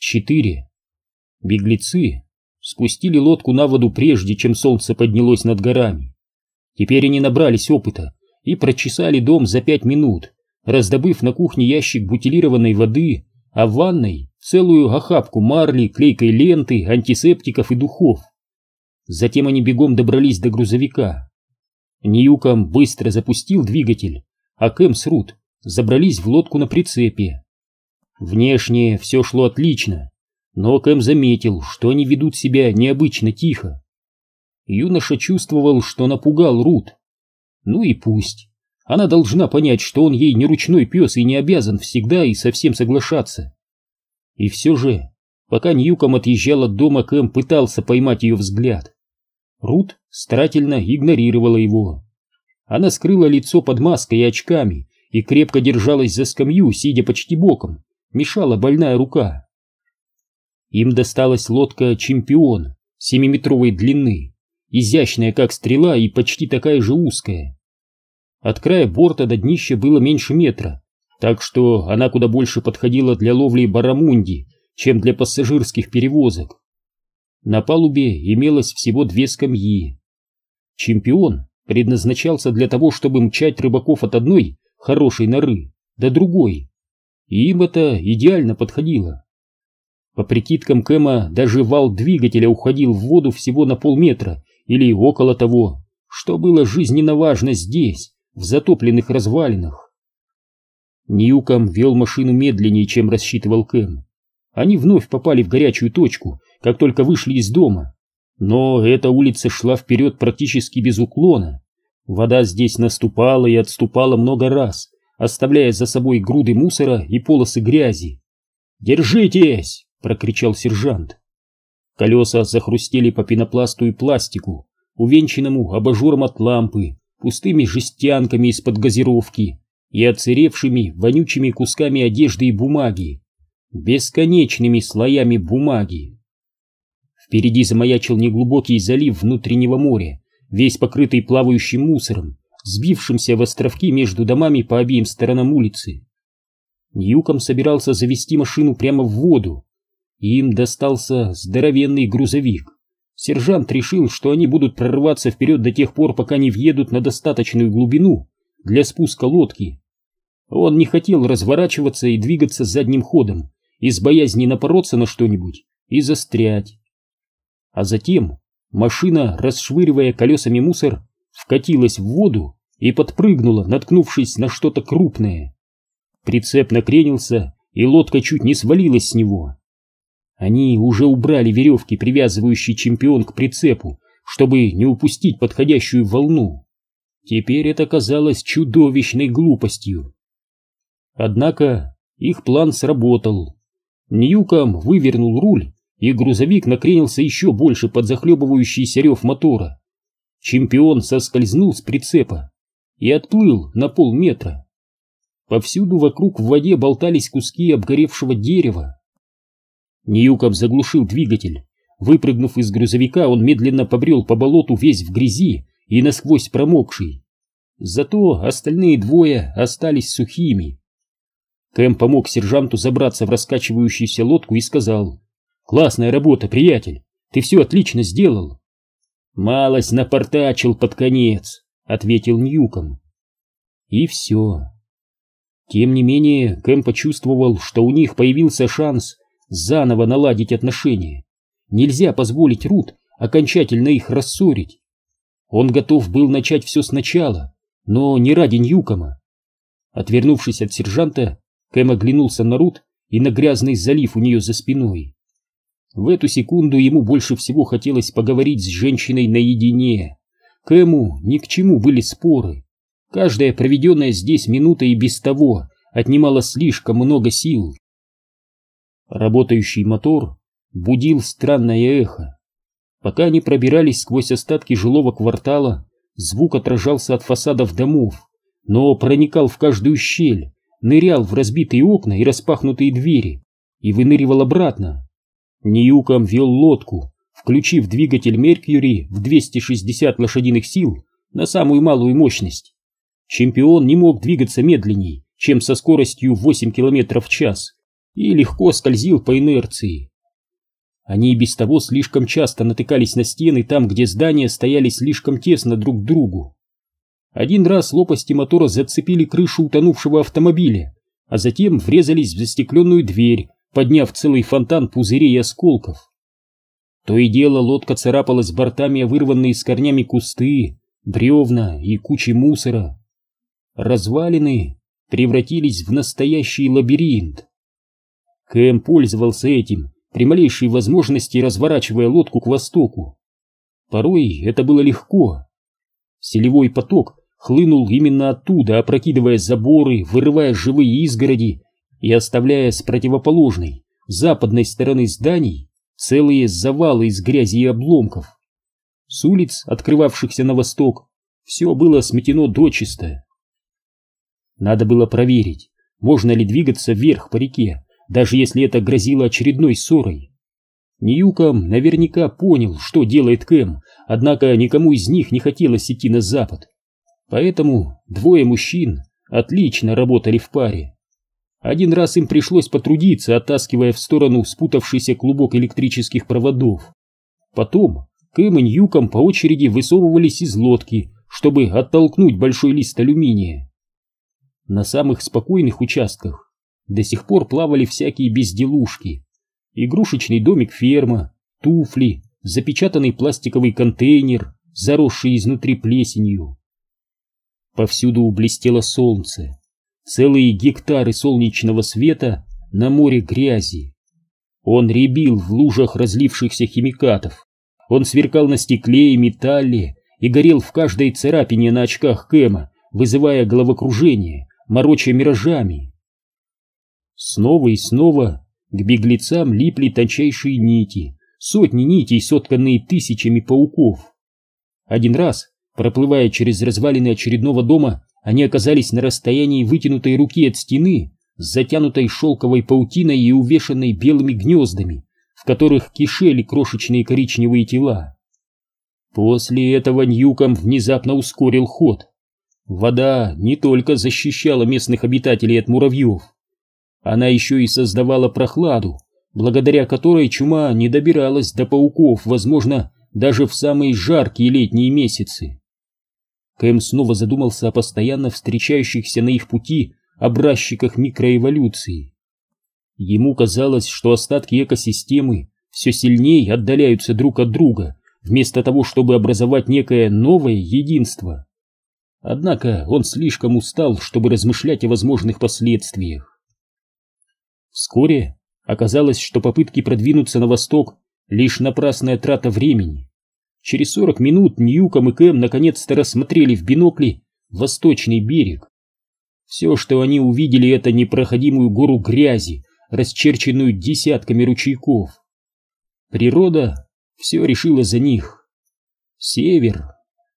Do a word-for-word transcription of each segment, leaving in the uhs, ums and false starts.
четыре. Беглецы спустили лодку на воду прежде, чем солнце поднялось над горами. Теперь они набрались опыта и прочесали дом за пять минут, раздобыв на кухне ящик бутилированной воды, а в ванной целую охапку марли, клейкой ленты, антисептиков и духов. Затем они бегом добрались до грузовика. Ньюком быстро запустил двигатель, а Кэм с Рут забрались в лодку на прицепе. Внешне все шло отлично, но Кэм заметил, что они ведут себя необычно тихо. Юноша чувствовал, что напугал Рут. Ну и пусть. Она должна понять, что он ей не ручной пес и не обязан всегда и совсем соглашаться. И все же, пока Ньюком отъезжал от дома, Кэм пытался поймать ее взгляд. Рут старательно игнорировала его. Она скрыла лицо под маской и очками и крепко держалась за скамью, сидя почти боком, мешала больная рука. Им досталась лодка «Чемпион» семиметровой длины, изящная как стрела и почти такая же узкая. От края борта до днища было меньше метра, так что она куда больше подходила для ловли баррамунди, чем для пассажирских перевозок. На палубе имелось всего две скамьи. «Чемпион» предназначался для того, чтобы мчать рыбаков от одной хорошей норы до другой, и им это идеально подходило. По прикидкам Кэма, даже вал двигателя уходил в воду всего на полметра или около того, что было жизненно важно здесь, в затопленных развалинах. Ньюком вел машину медленнее, чем рассчитывал Кэм. Они вновь попали в горячую точку, как только вышли из дома. Но эта улица шла вперед практически без уклона. Вода здесь наступала и отступала много раз, оставляя за собой груды мусора и полосы грязи. «Держитесь!» — прокричал сержант. Колеса захрустели по пенопласту и пластику, увенчанному абажуром от лампы, пустыми жестянками из-под газировки и отсыревшими вонючими кусками одежды и бумаги, бесконечными слоями бумаги. Впереди замаячил неглубокий залив внутреннего моря, весь покрытый плавающим мусором, сбившимся в островки между домами по обеим сторонам улицы. Ньюком собирался завести машину прямо в воду. Им достался здоровенный грузовик. Сержант решил, что они будут прорываться вперед до тех пор, пока не въедут на достаточную глубину для спуска лодки. Он не хотел разворачиваться и двигаться задним ходом, из боязни напороться на что-нибудь и застрять. А затем машина, расшвыривая колесами мусор, вкатилась в воду и подпрыгнула, наткнувшись на что-то крупное. Прицеп накренился, и лодка чуть не свалилась с него. Они уже убрали веревки, привязывающие «Чемпион» к прицепу, чтобы не упустить подходящую волну. Теперь это казалось чудовищной глупостью. Однако их план сработал. Ньюком вывернул руль, и грузовик накренился еще больше под захлебывающийся рев мотора. «Чемпион» соскользнул с прицепа и отплыл на полметра. Повсюду вокруг в воде болтались куски обгоревшего дерева. Ньюком заглушил двигатель. Выпрыгнув из грузовика, он медленно побрел по болоту, весь в грязи и насквозь промокший. Зато остальные двое остались сухими. Кэм помог сержанту забраться в раскачивающуюся лодку и сказал: «Классная работа, приятель, ты все отлично сделал». «Малость напортачил под конец», — ответил Ньюком. И все. Тем не менее, Кэм почувствовал, что у них появился шанс заново наладить отношения. Нельзя позволить Рут окончательно их рассорить. Он готов был начать все сначала, но не ради Ньюкома. Отвернувшись от сержанта, Кэм оглянулся на Рут и на грязный залив у нее за спиной. В эту секунду ему больше всего хотелось поговорить с женщиной наедине. Кэму ни к чему были споры. Каждая проведенная здесь минута и без того отнимала слишком много сил. Работающий мотор будил странное эхо. Пока они пробирались сквозь остатки жилого квартала, звук отражался от фасадов домов, но проникал в каждую щель, нырял в разбитые окна и распахнутые двери и выныривал обратно. Ньюком вел лодку, включив двигатель Меркьюри в двести шестьдесят лошадиных сил на самую малую мощность. «Чемпион» не мог двигаться медленней, чем со скоростью восемь километров в час, и легко скользил по инерции. Они и без того слишком часто натыкались на стены там, где здания стояли слишком тесно друг к другу. Один раз лопасти мотора зацепили крышу утонувшего автомобиля, а затем врезались в застекленную дверь, подняв целый фонтан пузырей и осколков. То и дело лодка царапалась бортами о вырванные с корнями кусты, бревна и кучи мусора. Развалины превратились в настоящий лабиринт. Кэм пользовался этим, при малейшей возможности разворачивая лодку к востоку. Порой это было легко. Селевой поток хлынул именно оттуда, опрокидывая заборы, вырывая живые изгороди и оставляя с противоположной, западной стороны зданий целые завалы из грязи и обломков. С улиц, открывавшихся на восток, все было сметено дочисто. Надо было проверить, можно ли двигаться вверх по реке, даже если это грозило очередной ссорой. Ньюком наверняка понял, что делает Кэм, однако никому из них не хотелось идти на запад. Поэтому двое мужчин отлично работали в паре. Один раз им пришлось потрудиться, оттаскивая в сторону спутавшийся клубок электрических проводов. Потом Кэм и Ньюком по очереди высовывались из лодки, чтобы оттолкнуть большой лист алюминия. На самых спокойных участках до сих пор плавали всякие безделушки: игрушечный домик-ферма, туфли, запечатанный пластиковый контейнер, заросший изнутри плесенью. Повсюду блестело солнце, целые гектары солнечного света на море грязи. Он рябил в лужах разлившихся химикатов, он сверкал на стекле и металле и горел в каждой царапине на очках Кэма, вызывая головокружение, мороча миражами. Снова и снова к беглецам липли тончайшие нити, сотни нитей, сотканные тысячами пауков. Один раз, проплывая через развалины очередного дома, они оказались на расстоянии вытянутой руки от стены, с затянутой шелковой паутиной и увешанной белыми гнездами, в которых кишели крошечные коричневые тела. После этого Ньюком внезапно ускорил ход. Вода не только защищала местных обитателей от муравьев, она еще и создавала прохладу, благодаря которой чума не добиралась до пауков, возможно, даже в самые жаркие летние месяцы. Кэм снова задумался о постоянно встречающихся на их пути образчиках микроэволюции. Ему казалось, что остатки экосистемы все сильнее отдаляются друг от друга, вместо того, чтобы образовать некое новое единство. Однако он слишком устал, чтобы размышлять о возможных последствиях. Вскоре оказалось, что попытки продвинуться на восток — лишь напрасная трата времени. Через сорок минут Ньюком и Кэм наконец-то рассмотрели в бинокли восточный берег. Все, что они увидели, это непроходимую гору грязи, расчерченную десятками ручейков. Природа все решила за них. Север.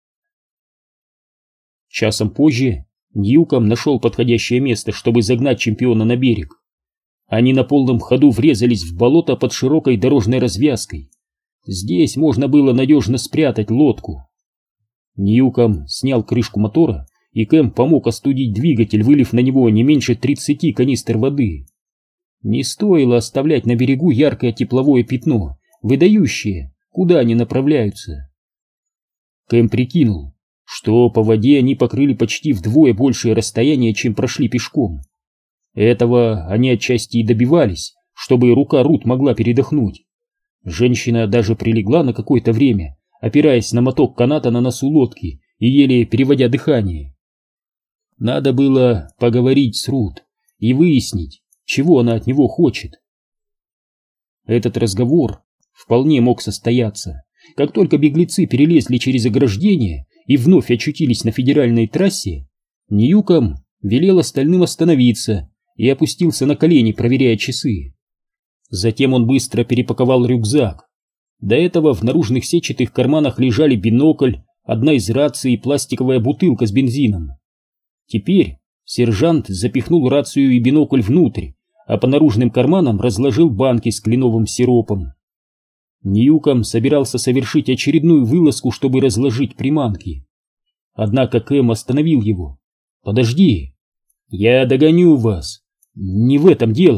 Часом позже Ньюком нашел подходящее место, чтобы загнать чемпиона на берег. Они на полном ходу врезались в болото под широкой дорожной развязкой. Здесь можно было надежно спрятать лодку. Ньюком снял крышку мотора, и Кэм помог остудить двигатель, вылив на него не меньше тридцати канистр воды. Не стоило оставлять на берегу яркое тепловое пятно, выдающее, куда они направляются. Кэм прикинул, что по воде они покрыли почти вдвое большее расстояние, чем прошли пешком. Этого они отчасти и добивались, чтобы рука Рут могла передохнуть. Женщина даже прилегла на какое-то время, опираясь на моток каната на носу лодки и еле переводя дыхание. Надо было поговорить с Рут и выяснить, чего она от него хочет. Этот разговор вполне мог состояться, как только беглецы перелезли через ограждение и вновь очутились на федеральной трассе. Ньюком велел остальным остановиться и опустился на колени, проверяя часы. Затем он быстро перепаковал рюкзак. До этого в наружных сетчатых карманах лежали бинокль, одна из раций и пластиковая бутылка с бензином. Теперь сержант запихнул рацию и бинокль внутрь, а по наружным карманам разложил банки с кленовым сиропом. Ньюком собирался совершить очередную вылазку, чтобы разложить приманки. Однако Кэм остановил его. «Подожди, я догоню вас. Не в этом дело», —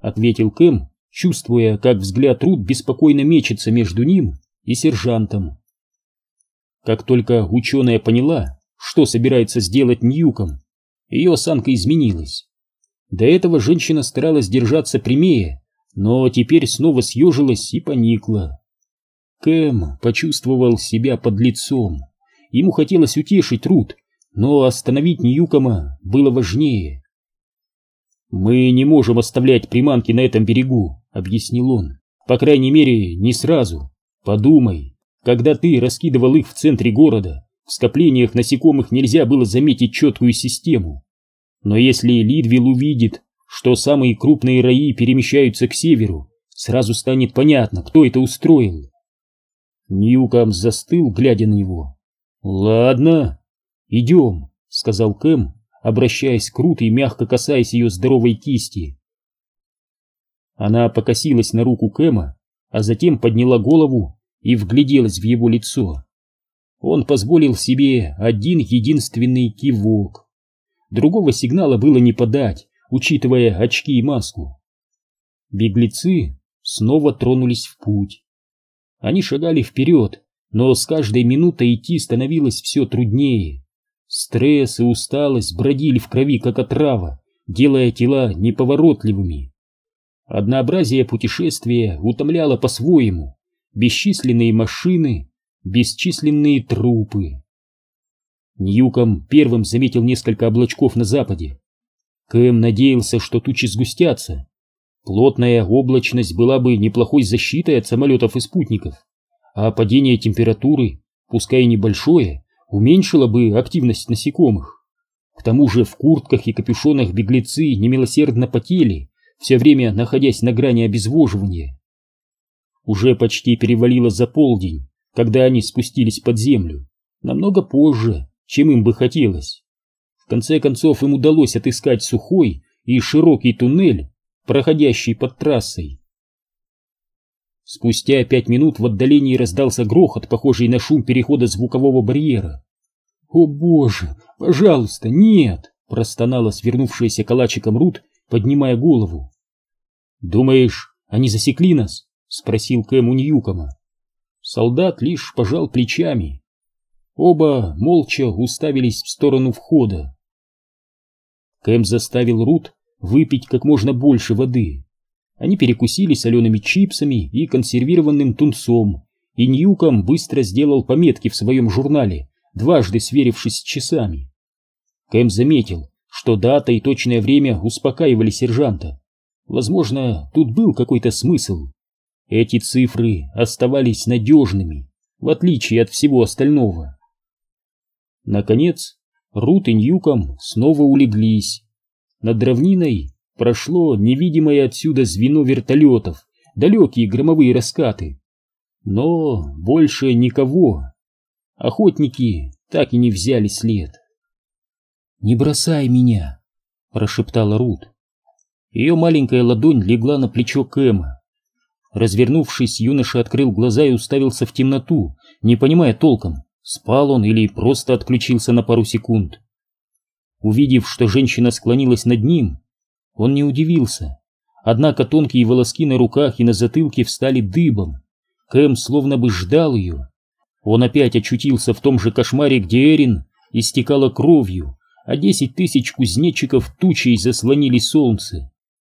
ответил Кэм, чувствуя, как взгляд Рут беспокойно мечется между ним и сержантом. Как только ученая поняла, что собирается сделать Ньюком, ее осанка изменилась. До этого женщина старалась держаться прямее, но теперь снова съежилась и поникла. Кэм почувствовал себя подлецом. Ему хотелось утешить Рут, но остановить Ньюкома было важнее. «Мы не можем оставлять приманки на этом берегу», — объяснил он. «По крайней мере, не сразу. Подумай, когда ты раскидывал их в центре города, в скоплениях насекомых нельзя было заметить четкую систему. Но если Лидвилл увидит, что самые крупные раи перемещаются к северу, сразу станет понятно, кто это устроил». Ньюком застыл, глядя на него. «Ладно, идем», — сказал Кэм, обращаясь к Рут и мягко касаясь ее здоровой кисти. Она покосилась на руку Кэма, а затем подняла голову и вгляделась в его лицо. Он позволил себе один единственный кивок. Другого сигнала было не подать, учитывая очки и маску. Беглецы снова тронулись в путь. Они шагали вперед, но с каждой минутой идти становилось все труднее. Стресс и усталость бродили в крови, как отрава, делая тела неповоротливыми. Однообразие путешествия утомляло по-своему. Бесчисленные машины, бесчисленные трупы. Ньюком первым заметил несколько облачков на западе. Кэм надеялся, что тучи сгустятся. Плотная облачность была бы неплохой защитой от самолетов и спутников, а падение температуры, пускай и небольшое, уменьшило бы активность насекомых. К тому же в куртках и капюшонах беглецы немилосердно потели, все время находясь на грани обезвоживания. Уже почти перевалило за полдень, когда они спустились под землю, намного позже, чем им бы хотелось. В конце концов им удалось отыскать сухой и широкий туннель, проходящий под трассой. Спустя пять минут в отдалении раздался грохот, похожий на шум перехода звукового барьера. «О боже, пожалуйста, нет!» — простонала свернувшаяся калачиком Рут, поднимая голову. «Думаешь, они засекли нас?» — спросил Кэм у Ньюкома. Солдат лишь пожал плечами. Оба молча уставились в сторону входа. Кэм заставил Рут выпить как можно больше воды. Они перекусили солеными чипсами и консервированным тунцом, и Ньюком быстро сделал пометки в своем журнале, дважды сверившись с часами. Кэм заметил, что дата и точное время успокаивали сержанта. Возможно, тут был какой-то смысл. Эти цифры оставались надежными, в отличие от всего остального. Наконец, Рут и Ньюком снова улеглись. Над равниной прошло невидимое отсюда звено вертолетов, далекие громовые раскаты. Но больше никого. Охотники так и не взяли след. «Не бросай меня!» — прошептала Рут. Ее маленькая ладонь легла на плечо Кэма. Развернувшись, юноша открыл глаза и уставился в темноту, не понимая толком, спал он или просто отключился на пару секунд. Увидев, что женщина склонилась над ним, он не удивился. Однако тонкие волоски на руках и на затылке встали дыбом. Кэм словно бы ждал ее. Он опять очутился в том же кошмаре, где Эрин истекала кровью, а десять тысяч кузнечиков тучей заслонили солнце.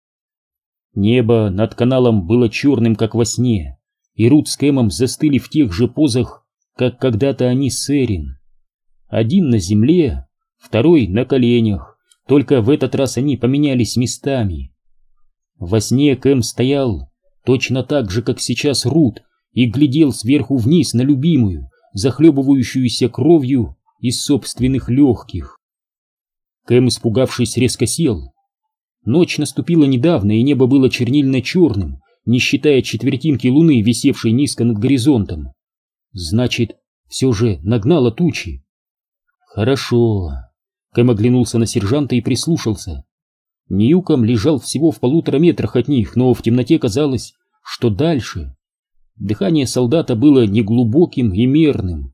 Небо над каналом было черным, как во сне, и Рут с Кэмом застыли в тех же позах, как когда-то они с Эрин. Один на земле, второй на коленях, только в этот раз они поменялись местами. Во сне Кэм стоял точно так же, как сейчас Рут, и глядел сверху вниз на любимую, захлебывающуюся кровью из собственных легких. Кэм, испугавшись, резко сел. Ночь наступила недавно, и небо было чернильно-черным, не считая четвертинки луны, висевшей низко над горизонтом. Значит, все же нагнало тучи. Хорошо. Кэм оглянулся на сержанта и прислушался. Ньюком лежал всего в полутора метрах от них, но в темноте казалось, что дальше. Дыхание солдата было неглубоким и мерным.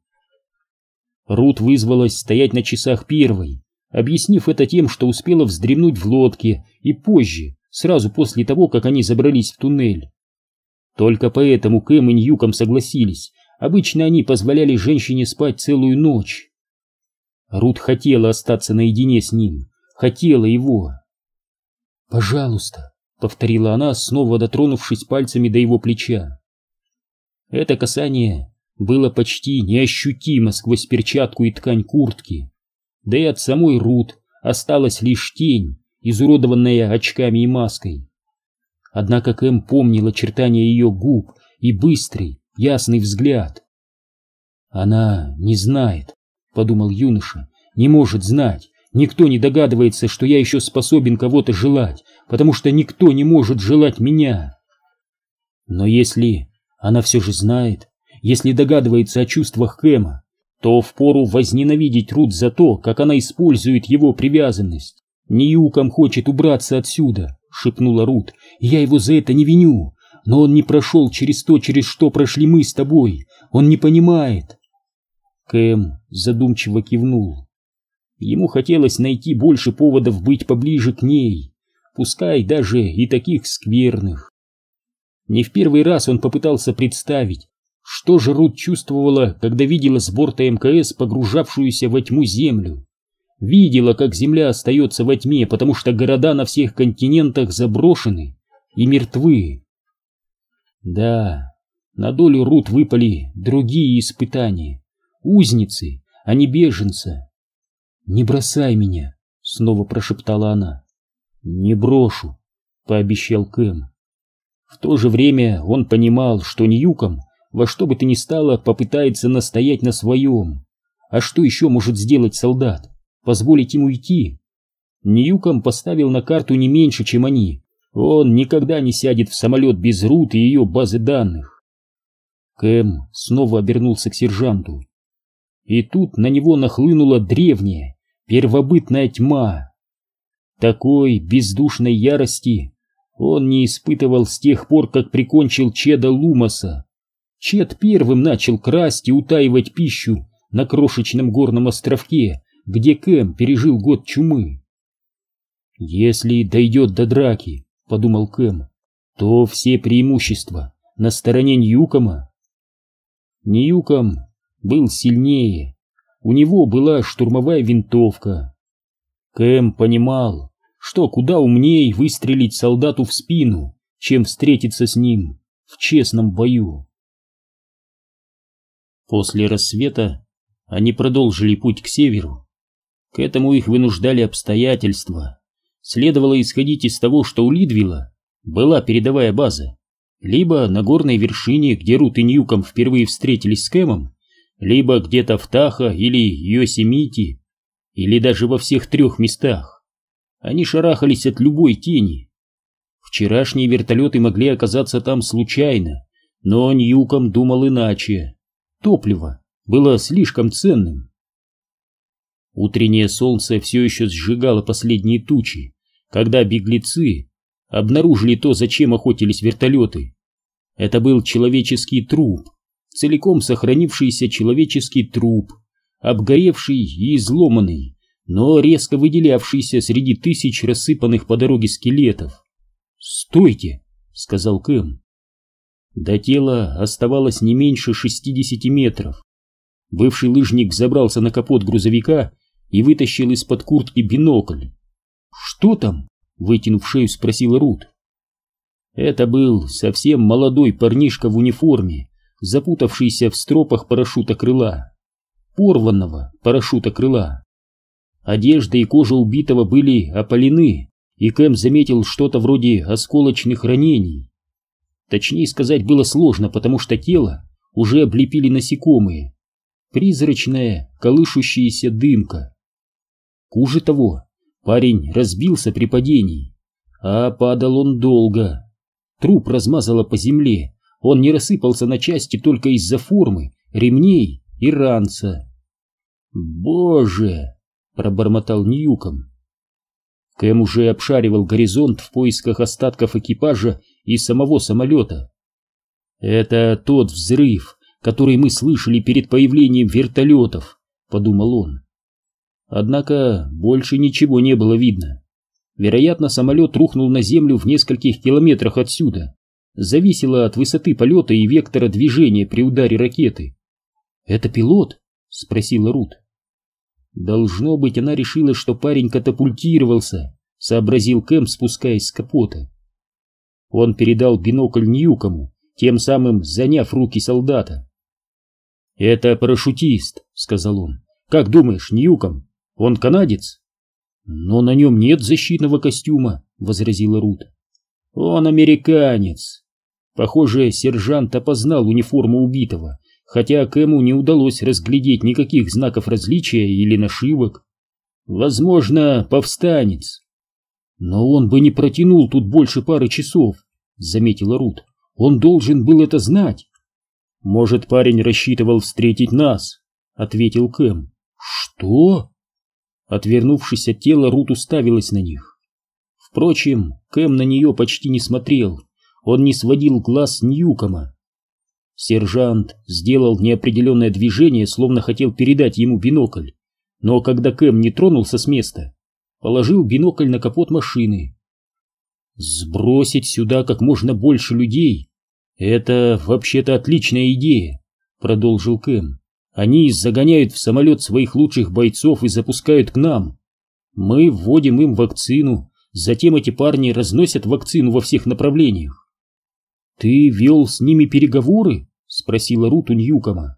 Рут вызвалась стоять на часах первой, объяснив это тем, что успела вздремнуть в лодке и позже сразу после того, как они забрались в туннель. Только поэтому Кэм и Ньюком согласились. Обычно они позволяли женщине спать целую ночь. Рут хотела остаться наедине с ним, хотела его. «Пожалуйста», — повторила она, снова дотронувшись пальцами до его плеча. Это касание было почти неощутимо сквозь перчатку и ткань куртки, да и от самой Рут осталась лишь тень, изуродованная очками и маской. Однако Кэм помнил очертания ее губ и быстрый, ясный взгляд. «Она не знает», — подумал юноша, — «не может знать. Никто не догадывается, что я еще способен кого-то желать, потому что никто не может желать меня. Но если она все же знает, если догадывается о чувствах Кэма, то впору возненавидеть Рут за то, как она использует его привязанность. Ньюком хочет убраться отсюда», — шепнула Рут, — «я его за это не виню, но он не прошел через то, через что прошли мы с тобой, он не понимает». Кэм задумчиво кивнул. Ему хотелось найти больше поводов быть поближе к ней, пускай даже и таких скверных. Не в первый раз он попытался представить, что же Рут чувствовала, когда видела с борта эм ка эс погружавшуюся во тьму землю. Видела, как земля остается во тьме, потому что города на всех континентах заброшены и мертвы. Да, на долю Рут выпали другие испытания. Узницы, а не беженца. «Не бросай меня», — снова прошептала она. «Не брошу», — пообещал Кэм. В то же время он понимал, что Ньюком во что бы то ни стало попытается настоять на своем. А что еще может сделать солдат? Позволить ему уйти? Ньюком поставил на карту не меньше, чем они. Он никогда не сядет в самолет без Рут и ее базы данных. Кэм снова обернулся к сержанту. И тут на него нахлынула древняя, первобытная тьма. Такой бездушной ярости он не испытывал с тех пор, как прикончил Чеда Лумаса. Чед первым начал красть и утаивать пищу на крошечном горном островке, где Кэм пережил год чумы. «Если дойдет до драки, — подумал Кэм, — то все преимущества на стороне Ньюкома». Ньюком был сильнее, у него была штурмовая винтовка. Кэм понимал, что куда умнее выстрелить солдату в спину, чем встретиться с ним в честном бою. После рассвета они продолжили путь к северу. К этому их вынуждали обстоятельства. Следовало исходить из того, что у Лидвилла была передовая база, либо на горной вершине, где Рут и Ньюком впервые встретились с Кэмом, либо где-то в Тахо или Йосемити, или даже во всех трех местах. Они шарахались от любой тени. Вчерашние вертолеты могли оказаться там случайно, но Ньюком думал иначе. Топливо было слишком ценным. Утреннее солнце все еще сжигало последние тучи, когда беглецы обнаружили то, зачем охотились вертолеты. Это был человеческий труп, целиком сохранившийся человеческий труп, обгоревший и изломанный, но резко выделявшийся среди тысяч рассыпанных по дороге скелетов. «Стойте!» — сказал Кэм. До тела оставалось не меньше шестидесяти метров. Бывший лыжник забрался на капот грузовика и вытащил из-под куртки бинокль. «Что там?» — вытянув шею, спросила Рут. Это был совсем молодой парнишка в униформе, запутавшийся в стропах парашюта крыла. Порванного парашюта крыла. Одежда и кожа убитого были опалены, и Кэм заметил что-то вроде осколочных ранений. Точнее сказать было сложно, потому что тело уже облепили насекомые. Призрачная, колышущаяся дымка. Хуже того, парень разбился при падении, а падал он долго. Труп размазало по земле, он не рассыпался на части только из-за формы, ремней и ранца. «Боже!» — пробормотал Ньюком. Кэм уже обшаривал горизонт в поисках остатков экипажа и самого самолета. «Это тот взрыв, который мы слышали перед появлением вертолетов», — подумал он. Однако больше ничего не было видно. Вероятно, самолет рухнул на землю в нескольких километрах отсюда. Зависело от высоты полета и вектора движения при ударе ракеты. «Это пилот?» — спросила Рут. «Должно быть, она решила, что парень катапультировался», — сообразил Кэм, спускаясь с капота. Он передал бинокль Ньюкому, тем самым заняв руки солдата. «Это парашютист», — сказал он. «Как думаешь, Ньюком? Он канадец?» «Но на нем нет защитного костюма», — возразила Рут. «Он американец». Похоже, сержант опознал униформу убитого, хотя Кэму не удалось разглядеть никаких знаков различия или нашивок. Возможно, повстанец. «Но он бы не протянул тут больше пары часов», — заметила Рут. «Он должен был это знать». «Может, парень рассчитывал встретить нас», — ответил Кэм. «Что?» Отвернувшись от тела, Рут уставилась на них. Впрочем, Кэм на нее почти не смотрел. Он не сводил глаз с Ньюкома. Сержант сделал неопределенное движение, словно хотел передать ему бинокль, но когда Кэм не тронулся с места, положил бинокль на капот машины. «Сбросить сюда как можно больше людей — это вообще-то отличная идея», — продолжил Кэм. «Они загоняют в самолет своих лучших бойцов и запускают к нам. Мы вводим им вакцину, затем эти парни разносят вакцину во всех направлениях». «Ты вел с ними переговоры?» — спросила Рут у Ньюкома.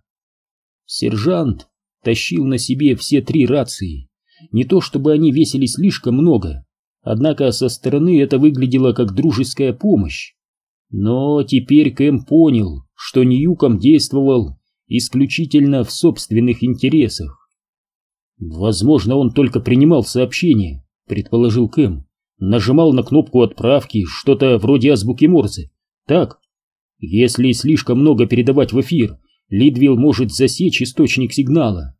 Сержант тащил на себе все три рации. Не то чтобы они весили слишком много, однако со стороны это выглядело как дружеская помощь. Но теперь Кэм понял, что Ньюком действовал исключительно в собственных интересах. «Возможно, он только принимал сообщения», — предположил Кэм. «Нажимал на кнопку отправки, что-то вроде азбуки Морзе. Так, если слишком много передавать в эфир, Лидвилл может засечь источник сигнала».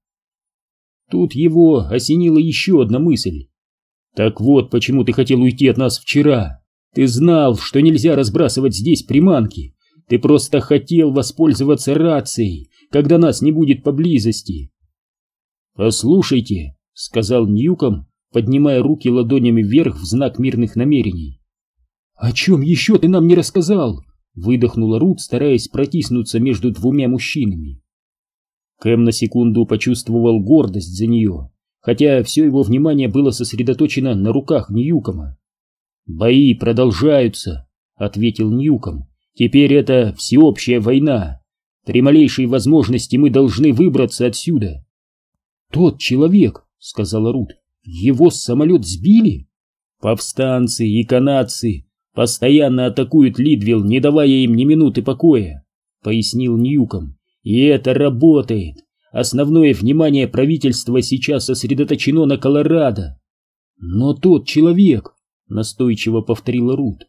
Тут его осенила еще одна мысль. «Так вот, почему ты хотел уйти от нас вчера. Ты знал, что нельзя разбрасывать здесь приманки. Ты просто хотел воспользоваться рацией, когда нас не будет поблизости». «Послушайте», — сказал Ньюком, поднимая руки ладонями вверх в знак мирных намерений. «О чем еще ты нам не рассказал?» — выдохнула Рут, стараясь протиснуться между двумя мужчинами. Кэм на секунду почувствовал гордость за нее, хотя все его внимание было сосредоточено на руках Ньюкома. «Бои продолжаются», — ответил Ньюком. «Теперь это всеобщая война. При малейшей возможности мы должны выбраться отсюда». «Тот человек», — сказала Рут, — «его самолет сбили?» «Повстанцы и канадцы постоянно атакуют Лидвилл, не давая им ни минуты покоя», — пояснил Ньюком. «И это работает. Основное внимание правительства сейчас сосредоточено на Колорадо». «Но тот человек», — настойчиво повторила Рут.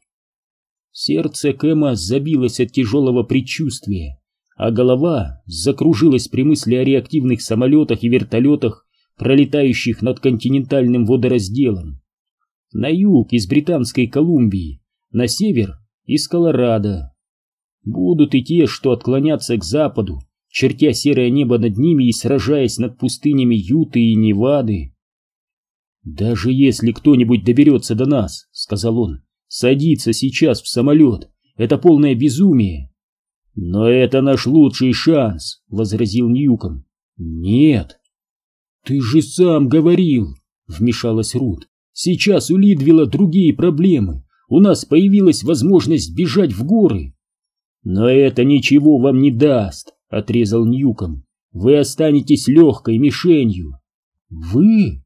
Сердце Кэма забилось от тяжелого предчувствия, а голова закружилась при мысли о реактивных самолетах и вертолетах, пролетающих над континентальным водоразделом. На юг из Британской Колумбии, на север из Колорадо. Будут и те, что отклонятся к западу, чертя серое небо над ними и сражаясь над пустынями Юты и Невады. «Даже если кто-нибудь доберется до нас, — сказал он, — садиться сейчас в самолет — это полное безумие». «Но это наш лучший шанс», — возразил Ньюком. «Нет». «Ты же сам говорил», — вмешалась Рут. «Сейчас у Лидвилла другие проблемы. У нас появилась возможность бежать в горы». «Но это ничего вам не даст», — отрезал Ньюком. «Вы останетесь легкой мишенью». «Вы?»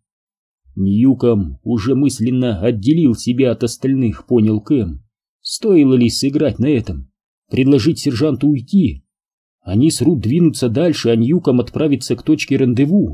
Ньюком уже мысленно отделил себя от остальных, понял Кэм. Стоило ли сыграть на этом? Предложить сержанту уйти? Они с Рут двинутся дальше, а Ньюком отправится к точке рандеву.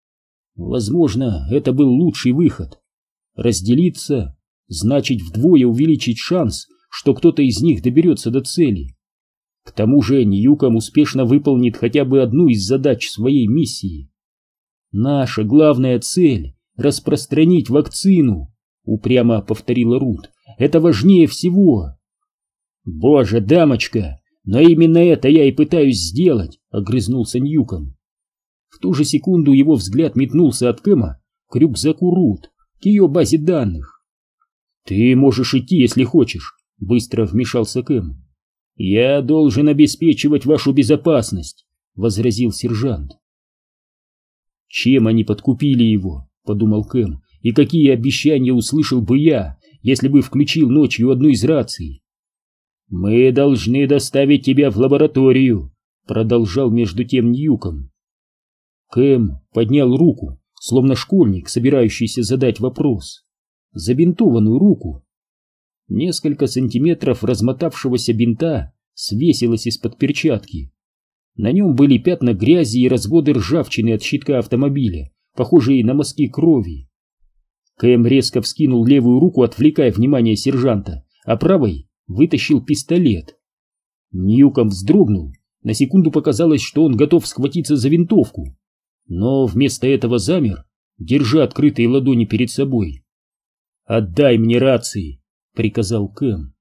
Возможно, это был лучший выход. Разделиться значит вдвое увеличить шанс, что кто-то из них доберется до цели. К тому же Ньюком успешно выполнит хотя бы одну из задач своей миссии. «Наша главная цель — распространить вакцину», — упрямо повторила Рут. «Это важнее всего». «Боже, дамочка, но именно это я и пытаюсь сделать», — огрызнулся Ньюком. В ту же секунду его взгляд метнулся от Кэма к рюкзаку Рут, к ее базе данных. «Ты можешь идти, если хочешь», — быстро вмешался Кэм. «Я должен обеспечивать вашу безопасность», — возразил сержант. «Чем они подкупили его?» — подумал Кэм. «И какие обещания услышал бы я, если бы включил ночью одну из раций?» «Мы должны доставить тебя в лабораторию», — продолжал между тем Ньюком. Кэм поднял руку, словно школьник, собирающийся задать вопрос. Забинтованную руку. Несколько сантиметров размотавшегося бинта свесилось из-под перчатки. На нем были пятна грязи и разводы ржавчины от щитка автомобиля, похожие на мазки крови. Кэм резко вскинул левую руку, отвлекая внимание сержанта, а правой вытащил пистолет. Ньюком вздрогнул. На секунду показалось, что он готов схватиться за винтовку, но вместо этого замер, держа открытые ладони перед собой. «Отдай мне рации», — приказал Кэм.